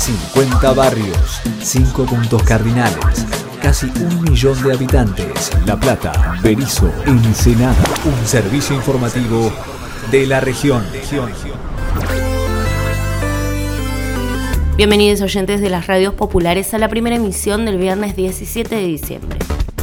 50 barrios, 5 puntos cardinales, casi 1 millón de habitantes. La Plata, Berisso, Ensenada. Un servicio informativo de la región. Bienvenidos oyentes de las radios populares a la primera emisión del viernes 17 de diciembre.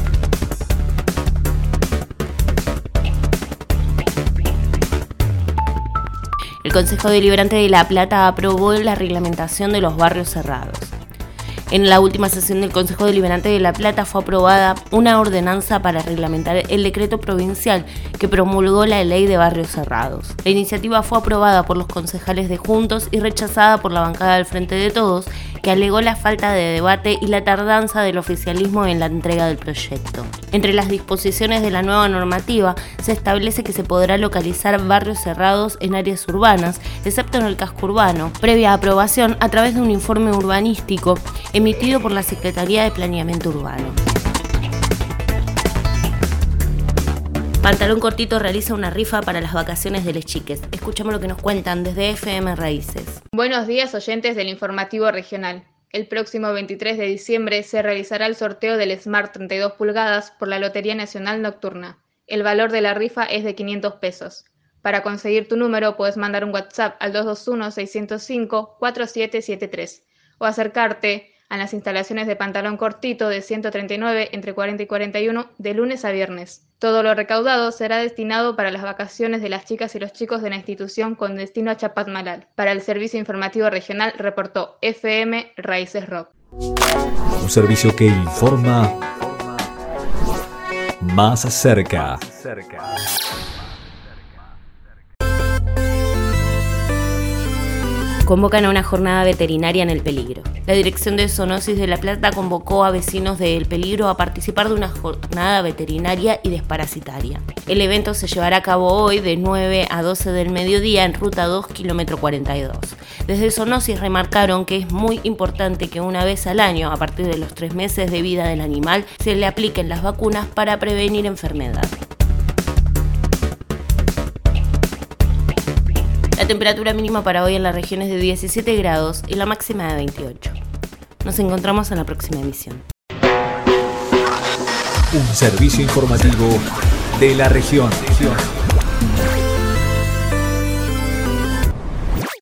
El Consejo Deliberante de La Plata aprobó la reglamentación de los barrios cerrados. En la última sesión del Consejo Deliberante de La Plata fue aprobada una ordenanza para reglamentar el decreto provincial que promulgó la Ley de Barrios Cerrados. La iniciativa fue aprobada por los concejales de Juntos y rechazada por la bancada del Frente de Todos, que alegó la falta de debate y la tardanza del oficialismo en la entrega del proyecto. Entre las disposiciones de la nueva normativa se establece que se podrá localizar barrios cerrados en áreas urbanas, excepto en el casco urbano, previa aprobación a través de un informe urbanístico emitido por la Secretaría de Planeamiento Urbano. Pantalón Cortito realiza una rifa para las vacaciones de les chiques. Escuchamos lo que nos cuentan desde FM Raíces. Buenos días, oyentes del informativo regional. El próximo 23 de diciembre se realizará el sorteo del Smart 32 pulgadas por la Lotería Nacional Nocturna. El valor de la rifa es de 500 pesos. Para conseguir tu número puedes mandar un WhatsApp al 221-605-4773 o acercarte a las instalaciones de Pantalón Cortito de 139 entre 40 y 41 de lunes a viernes. Todo lo recaudado será destinado para las vacaciones de las chicas y los chicos de la institución con destino a Chapadmalal. Para el Servicio Informativo Regional reportó FM Raíces Rock. Un servicio que informa más cerca. Convocan a una jornada veterinaria en El Peligro. La Dirección de Zoonosis de La Plata convocó a vecinos de El Peligro a participar de una jornada veterinaria y desparasitaria. El evento se llevará a cabo hoy de 9 a 12 del mediodía en Ruta 2, kilómetro 42. Desde Zoonosis remarcaron que es muy importante que una vez al año, a partir de los 3 meses de vida del animal, se le apliquen las vacunas para prevenir enfermedad. La temperatura mínima para hoy en la región es de 17 grados y la máxima de 28. Nos encontramos en la próxima emisión. Un servicio informativo de la región.